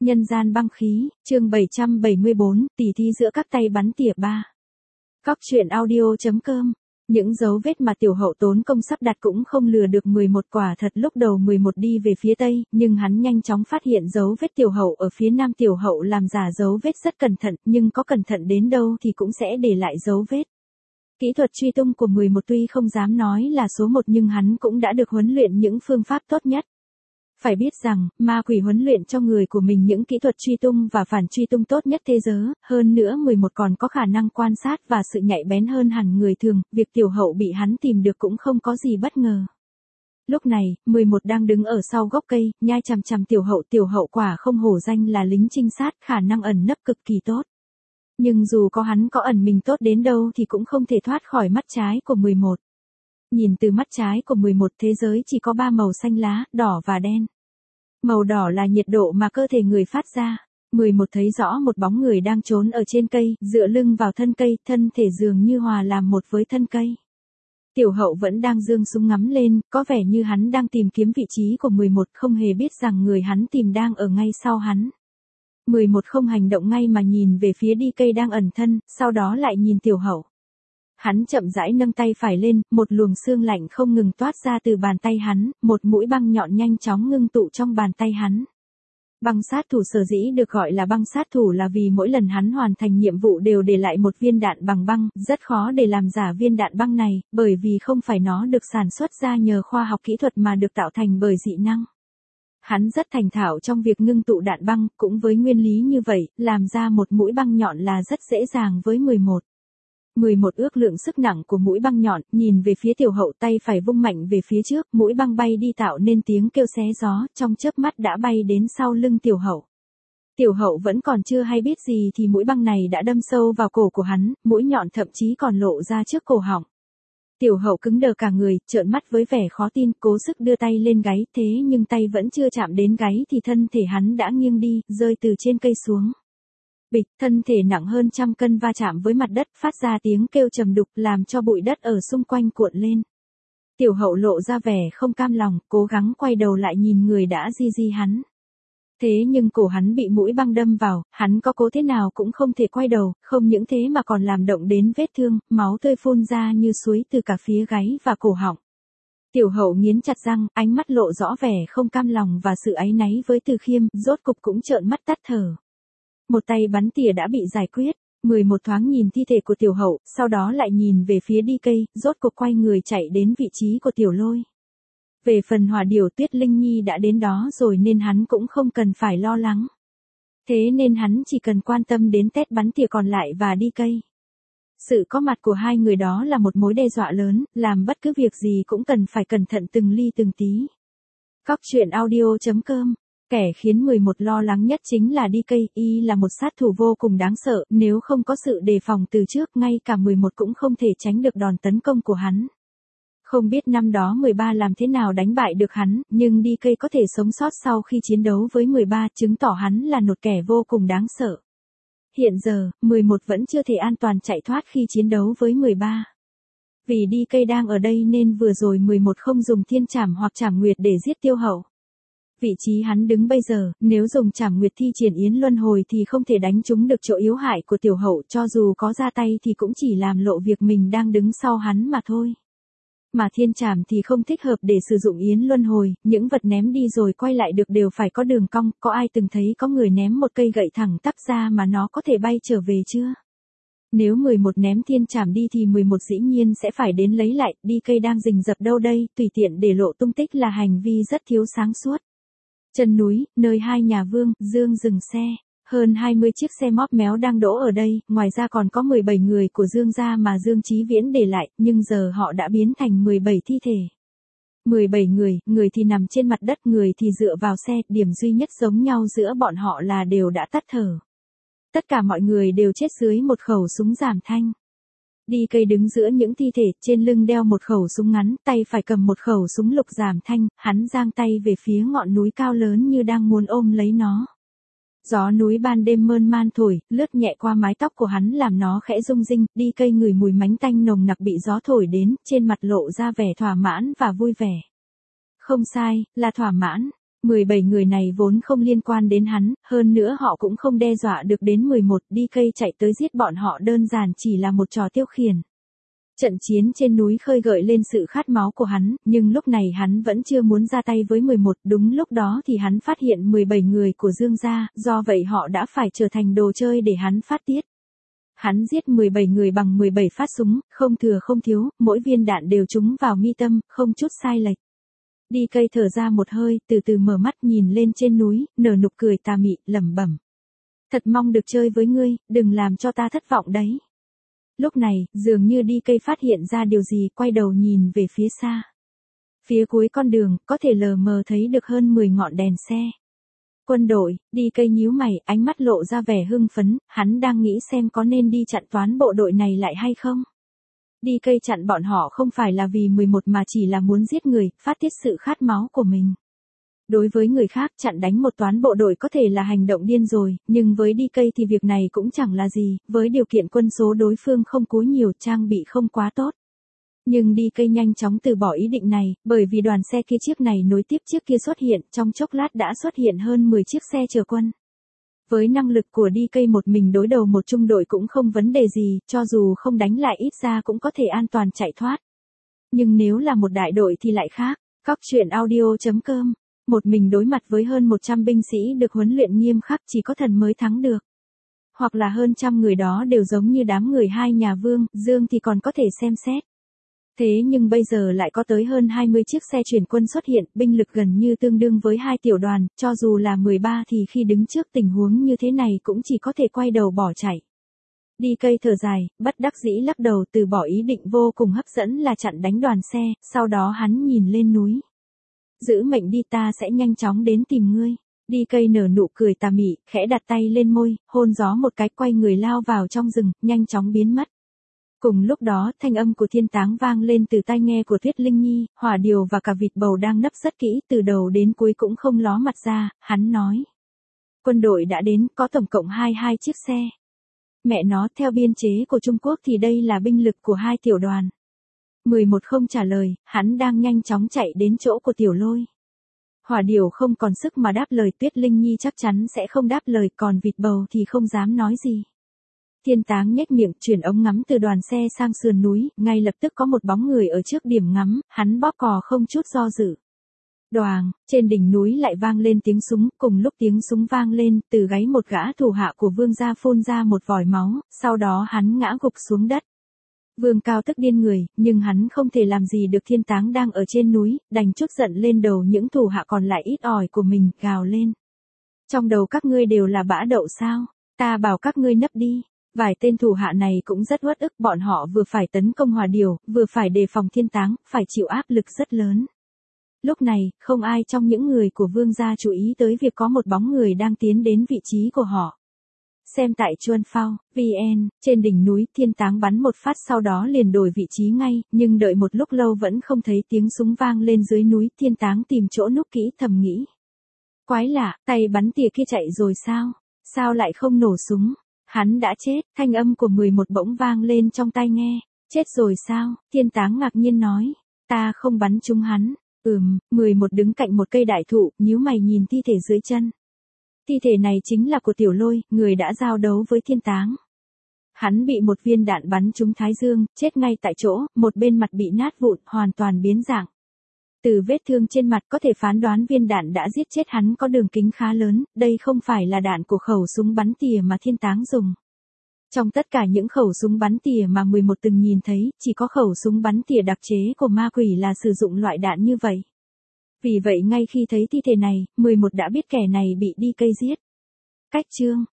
Nhân gian băng khí, chương 774, tỉ thí giữa các tay bắn tỉa 3. Cóc truyện audio.com. Những dấu vết mà tiểu hậu tốn công sắp đặt cũng không lừa được 11 quả thật. Lúc đầu 11 đi về phía tây, nhưng hắn nhanh chóng phát hiện dấu vết tiểu hậu ở phía nam. Tiểu hậu làm giả dấu vết rất cẩn thận, nhưng có cẩn thận đến đâu thì cũng sẽ để lại dấu vết. Kỹ thuật truy tung của 11 tuy không dám nói là số 1 nhưng hắn cũng đã được huấn luyện những phương pháp tốt nhất. Phải biết rằng, ma quỷ huấn luyện cho người của mình những kỹ thuật truy tung và phản truy tung tốt nhất thế giới, hơn nữa 11 còn có khả năng quan sát và sự nhạy bén hơn hẳn người thường, việc tiểu hậu bị hắn tìm được cũng không có gì bất ngờ. Lúc này, 11 đang đứng ở sau gốc cây, nhai chằm chằm tiểu hậu quả không hổ danh là lính trinh sát, khả năng ẩn nấp cực kỳ tốt. Nhưng dù có hắn có ẩn mình tốt đến đâu thì cũng không thể thoát khỏi mắt trái của 11. Nhìn từ mắt trái của 11 thế giới chỉ có 3 màu xanh lá, đỏ và đen. Màu đỏ là nhiệt độ mà cơ thể người phát ra. 11 thấy rõ một bóng người đang trốn ở trên cây, dựa lưng vào thân cây, thân thể dường như hòa làm một với thân cây. Tiểu hậu vẫn đang giương súng ngắm lên, có vẻ như hắn đang tìm kiếm vị trí của 11, không hề biết rằng người hắn tìm đang ở ngay sau hắn. 11 không hành động ngay mà nhìn về phía đi cây đang ẩn thân, sau đó lại nhìn tiểu hậu. Hắn chậm rãi nâng tay phải lên, một luồng xương lạnh không ngừng toát ra từ bàn tay hắn, một mũi băng nhọn nhanh chóng ngưng tụ trong bàn tay hắn. Băng sát thủ sở dĩ được gọi là băng sát thủ là vì mỗi lần hắn hoàn thành nhiệm vụ đều để lại một viên đạn bằng băng, rất khó để làm giả viên đạn băng này, bởi vì không phải nó được sản xuất ra nhờ khoa học kỹ thuật mà được tạo thành bởi dị năng. Hắn rất thành thạo trong việc ngưng tụ đạn băng, cũng với nguyên lý như vậy, làm ra một mũi băng nhọn là rất dễ dàng với 11. 11 ước lượng sức nặng của mũi băng nhọn, nhìn về phía tiểu hậu, tay phải vung mạnh về phía trước, mũi băng bay đi tạo nên tiếng kêu xé gió, trong chớp mắt đã bay đến sau lưng tiểu hậu. Tiểu hậu vẫn còn chưa hay biết gì thì mũi băng này đã đâm sâu vào cổ của hắn, mũi nhọn thậm chí còn lộ ra trước cổ họng. Tiểu hậu cứng đờ cả người, trợn mắt với vẻ khó tin, cố sức đưa tay lên gáy, thế nhưng tay vẫn chưa chạm đến gáy thì thân thể hắn đã nghiêng đi, rơi từ trên cây xuống. Bịch, thân thể nặng hơn 100 cân va chạm với mặt đất, phát ra tiếng kêu trầm đục, làm cho bụi đất ở xung quanh cuộn lên. Tiểu hậu lộ ra vẻ không cam lòng, cố gắng quay đầu lại nhìn người đã di hắn. Thế nhưng cổ hắn bị mũi băng đâm vào, hắn có cố thế nào cũng không thể quay đầu, không những thế mà còn làm động đến vết thương, máu tươi phun ra như suối từ cả phía gáy và cổ họng. Tiểu hậu nghiến chặt răng, ánh mắt lộ rõ vẻ không cam lòng và sự áy náy với Từ Khiêm, rốt cục cũng trợn mắt tắt thở. Một tay bắn tỉa đã bị giải quyết. 11 thoáng nhìn thi thể của tiểu hậu, sau đó lại nhìn về phía đi cây, rốt cuộc quay người chạy đến vị trí của tiểu lôi. Về phần hỏa điểu, Tuyết Linh Nhi đã đến đó rồi nên hắn cũng không cần phải lo lắng. Thế nên hắn chỉ cần quan tâm đến tét bắn tỉa còn lại và đi cây. Sự có mặt của hai người đó là một mối đe dọa lớn, làm bất cứ việc gì cũng cần phải cẩn thận từng ly từng tí. Cóc truyện audio.com. Kẻ khiến 11 lo lắng nhất chính là đi cây, y là một sát thủ vô cùng đáng sợ, nếu không có sự đề phòng từ trước, ngay cả 11 cũng không thể tránh được đòn tấn công của hắn. Không biết năm đó 13 làm thế nào đánh bại được hắn, nhưng đi cây có thể sống sót sau khi chiến đấu với 13, chứng tỏ hắn là một kẻ vô cùng đáng sợ. Hiện giờ, 11 vẫn chưa thể an toàn chạy thoát khi chiến đấu với 13. Vì đi cây đang ở đây nên vừa rồi 11 không dùng thiên trảm hoặc trảm nguyệt để giết tiêu hậu. Vị trí hắn đứng bây giờ, nếu dùng trảm nguyệt thi triển yến luân hồi thì không thể đánh trúng được chỗ yếu hại của tiểu hậu, cho dù có ra tay thì cũng chỉ làm lộ việc mình đang đứng sau hắn mà thôi. Mà thiên trảm thì không thích hợp để sử dụng yến luân hồi, những vật ném đi rồi quay lại được đều phải có đường cong, có ai từng thấy có người ném một cây gậy thẳng tắp ra mà nó có thể bay trở về chưa? Nếu 11 ném thiên trảm đi thì 11 dĩ nhiên sẽ phải đến lấy lại, đi cây đang rình rập đâu đây, tùy tiện để lộ tung tích là hành vi rất thiếu sáng suốt. Chân núi, nơi hai nhà Vương, Dương dừng xe. Hơn 20 chiếc xe móp méo đang đỗ ở đây, ngoài ra còn có 17 người của Dương gia mà Dương Chí Viễn để lại, nhưng giờ họ đã biến thành 17 thi thể. 17 người thì nằm trên mặt đất, người thì dựa vào xe, điểm duy nhất giống nhau giữa bọn họ là đều đã tắt thở. Tất cả mọi người đều chết dưới một khẩu súng giảm thanh. Đi cây đứng giữa những thi thể, trên lưng đeo một khẩu súng ngắn, tay phải cầm một khẩu súng lục giảm thanh, hắn giang tay về phía ngọn núi cao lớn như đang muốn ôm lấy nó. Gió núi ban đêm mơn man thổi, lướt nhẹ qua mái tóc của hắn làm nó khẽ rung rinh, đi cây ngửi mùi mánh tanh nồng nặc bị gió thổi đến, trên mặt lộ ra vẻ thỏa mãn và vui vẻ. Không sai, là thỏa mãn. 17 người này vốn không liên quan đến hắn, hơn nữa họ cũng không đe dọa được đến 11, DK chạy tới giết bọn họ đơn giản chỉ là một trò tiêu khiển. Trận chiến trên núi khơi gợi lên sự khát máu của hắn, nhưng lúc này hắn vẫn chưa muốn ra tay với 11, đúng lúc đó thì hắn phát hiện 17 người của Dương gia, do vậy họ đã phải trở thành đồ chơi để hắn phát tiết. Hắn giết 17 người bằng 17 phát súng, không thừa không thiếu, mỗi viên đạn đều trúng vào mi tâm, không chút sai lệch. DK thở ra một hơi, từ từ mở mắt nhìn lên trên núi, nở nụ cười tà mị, lẩm bẩm. Thật mong được chơi với ngươi, đừng làm cho ta thất vọng đấy. Lúc này, dường như DK phát hiện ra điều gì, quay đầu nhìn về phía xa. Phía cuối con đường, có thể lờ mờ thấy được hơn 10 ngọn đèn xe. Quân đội, DK nhíu mày, ánh mắt lộ ra vẻ hưng phấn, hắn đang nghĩ xem có nên đi chặn toán bộ đội này lại hay không. DK chặn bọn họ không phải là vì 11 mà chỉ là muốn giết người, phát tiết sự khát máu của mình. Đối với người khác, chặn đánh một toán bộ đội có thể là hành động điên rồi, nhưng với DK thì việc này cũng chẳng là gì, với điều kiện quân số đối phương không cố nhiều, trang bị không quá tốt. Nhưng DK nhanh chóng từ bỏ ý định này, bởi vì đoàn xe kia chiếc này nối tiếp chiếc kia xuất hiện, trong chốc lát đã xuất hiện hơn 10 chiếc xe chở quân. Với năng lực của DK một mình đối đầu một trung đội cũng không vấn đề gì, cho dù không đánh lại ít ra cũng có thể an toàn chạy thoát. Nhưng nếu là một đại đội thì lại khác. Cóc truyện audio.com. Một mình đối mặt với hơn 100 binh sĩ được huấn luyện nghiêm khắc, chỉ có thần mới thắng được. Hoặc là hơn trăm người đó đều giống như đám người hai nhà Vương, Dương thì còn có thể xem xét. Thế nhưng bây giờ lại có tới hơn 20 chiếc xe chuyển quân xuất hiện, binh lực gần như tương đương với 2 tiểu đoàn, cho dù là 13 thì khi đứng trước tình huống như thế này cũng chỉ có thể quay đầu bỏ chạy. DK thở dài, bất đắc dĩ lắc đầu, từ bỏ ý định vô cùng hấp dẫn là chặn đánh đoàn xe, sau đó hắn nhìn lên núi. Giữ mệnh đi, ta sẽ nhanh chóng đến tìm ngươi. DK nở nụ cười tà mị, khẽ đặt tay lên môi, hôn gió một cái, quay người lao vào trong rừng, nhanh chóng biến mất. Cùng lúc đó, thanh âm của Thiên Táng vang lên từ tai nghe của Tuyết Linh Nhi, Hỏa Điều và cả vịt bầu đang nấp rất kỹ, từ đầu đến cuối cũng không ló mặt ra, hắn nói. Quân đội đã đến, có tổng cộng 22 chiếc xe. Mẹ nó, theo biên chế của Trung Quốc thì đây là binh lực của 2 tiểu đoàn. 11 không trả lời, hắn đang nhanh chóng chạy đến chỗ của Tiểu Lôi. Hỏa Điều không còn sức mà đáp lời, Tuyết Linh Nhi chắc chắn sẽ không đáp lời, còn vịt bầu thì không dám nói gì. Thiên Táng nhếch miệng, chuyển ống ngắm từ đoàn xe sang sườn núi, ngay lập tức có một bóng người ở trước điểm ngắm, hắn bóp cò không chút do dự. Đoàng, trên đỉnh núi lại vang lên tiếng súng, cùng lúc tiếng súng vang lên, từ gáy một gã thủ hạ của Vương gia phun ra một vòi máu, sau đó hắn ngã gục xuống đất. Vương Cao tức điên người, nhưng hắn không thể làm gì được Thiên Táng đang ở trên núi, đành trút giận lên đầu những thủ hạ còn lại ít ỏi của mình, gào lên. Trong đầu các ngươi đều là bã đậu sao? Ta bảo các ngươi nấp đi. Vài tên thủ hạ này cũng rất uất ức, bọn họ vừa phải tấn công Hỏa Điều, vừa phải đề phòng Thiên Táng, phải chịu áp lực rất lớn. Lúc này, không ai trong những người của Vương gia chú ý tới việc có một bóng người đang tiến đến vị trí của họ. Xem tại Chuan Phao, VN, trên đỉnh núi, Thiên Táng bắn một phát sau đó liền đổi vị trí ngay, nhưng đợi một lúc lâu vẫn không thấy tiếng súng vang lên dưới núi, Thiên Táng tìm chỗ núp kỹ thầm nghĩ. Quái lạ, tay bắn tỉa kia chạy rồi sao? Sao lại không nổ súng? Hắn đã chết, thanh âm của 11 bỗng vang lên trong tai nghe. Chết rồi sao? Thiên Táng ngạc nhiên nói. Ta không bắn trúng hắn. 11 đứng cạnh một cây đại thụ, nhíu mày nhìn thi thể dưới chân. Thi thể này chính là của Tiểu Lôi, người đã giao đấu với Thiên Táng. Hắn bị một viên đạn bắn trúng thái dương, chết ngay tại chỗ, một bên mặt bị nát vụn, hoàn toàn biến dạng. Từ vết thương trên mặt có thể phán đoán viên đạn đã giết chết hắn có đường kính khá lớn, đây không phải là đạn của khẩu súng bắn tỉa mà Thiên Táng dùng. Trong tất cả những khẩu súng bắn tỉa mà 11 từng nhìn thấy, chỉ có khẩu súng bắn tỉa đặc chế của ma quỷ là sử dụng loại đạn như vậy. Vì vậy ngay khi thấy thi thể này, 11 đã biết kẻ này bị DK giết. Cách chương